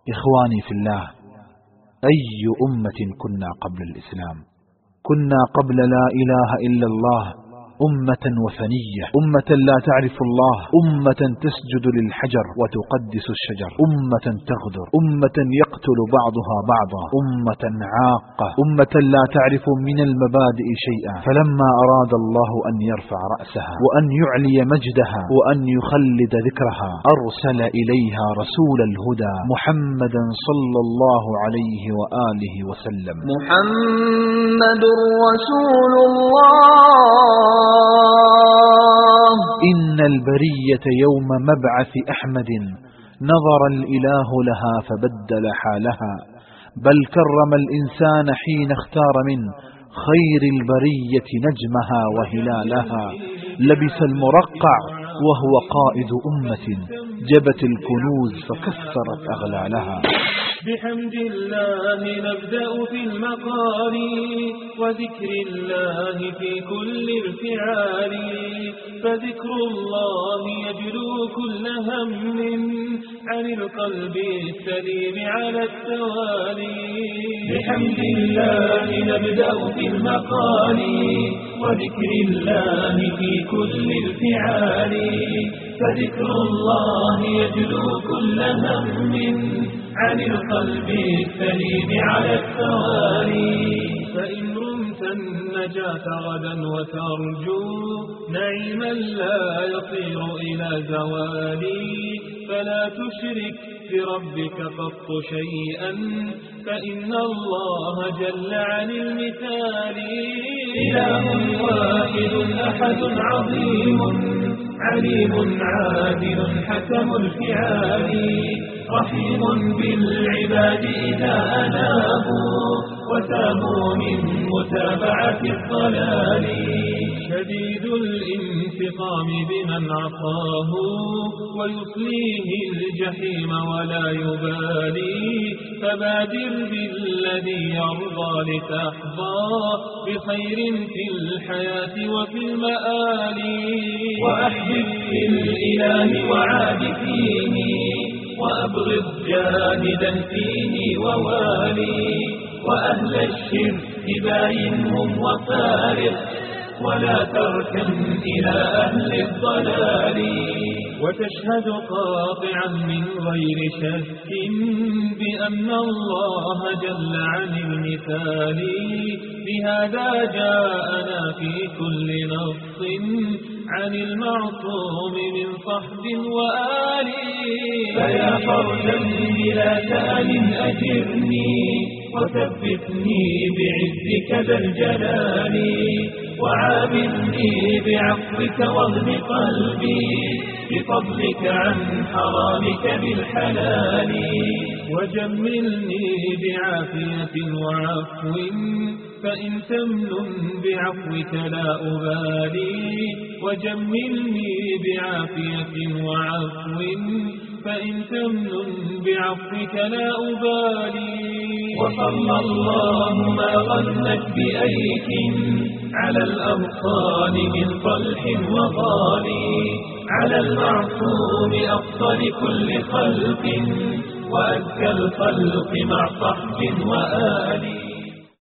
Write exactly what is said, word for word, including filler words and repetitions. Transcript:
إخواني في الله، أي أمة كنا قبل الإسلام؟ كنا قبل لا إله إلا الله أمة وثنية، أمة لا تعرف الله، أمة تسجد للحجر وتقدس الشجر، أمة تغدر، أمة يقتل بعضها بعضا، أمة عاقة، أمة لا تعرف من المبادئ شيئا. فلما أراد الله أن يرفع رأسها وأن يعلي مجدها وأن يخلد ذكرها أرسل إليها رسول الهدى محمدا صلى الله عليه وآله وسلم. محمد رسول الله. إن البرية يوم مبعث أحمد نظر الإله لها فبدل حالها، بل كرم الإنسان حين اختار من خير البرية نجمها وهلالها. لبس المرقع وهو قائد أمة جبت الكنوز فكسرت أغلالها. بحمد الله نبدأ في المقال وذكر الله في كل ارتعال، فذكر الله يجلو كل هم عن القلب السليم على التوالي. بحمد الله نبدأ في المقال وذكر الله في كل ارتعال، فذكر الله يجلو كل هم عن القلب السليم على التوالي. فإن رمت النجاة غدا وترجو نعيما لا يطير إلى زوالي، فلا تشرك بربك قط شيئا فإن الله جل عن المثال. إله واحد أحد عظيم عليم عادل حكم الفعال، رحيم بالعباد إذا أنابوا وتابوا من متابعة الضلال، شديد الانتقام بمن عصاه ويصليه الجحيم ولا يبالي، فبادر بالذي يرضى لتحظى بخير في الحياة وفي المآل. وأحبب في الإله وعاد فيه وأبغض جاهدا فيه ووالي، وأهل الشرك باينهم وفارق ولا تركن إلى أهل الضلال، وتشهد قاطعا من غير شك بأن الله جل عن المثال. بهذا جاءنا في كل نص عن المعصوم من صحب وآل. فيا فردا بلا شأن أجرني وثبتني بعزك ذا الجلال، وعاملني بعفوك واغن قلبي بفضلك عن حرامك بالحلال، وجملني بعافية وعفو فإن تمن بعفوك لا أبالي، وجملني بعافية وعفو فإن تمن بعفوك لا أبالي. وصلى الله ما غنت بأيك على الأبطال من صلح وضال، على المعصوم أفضل كل خلق وأزكى الخلق مع صحب وآل.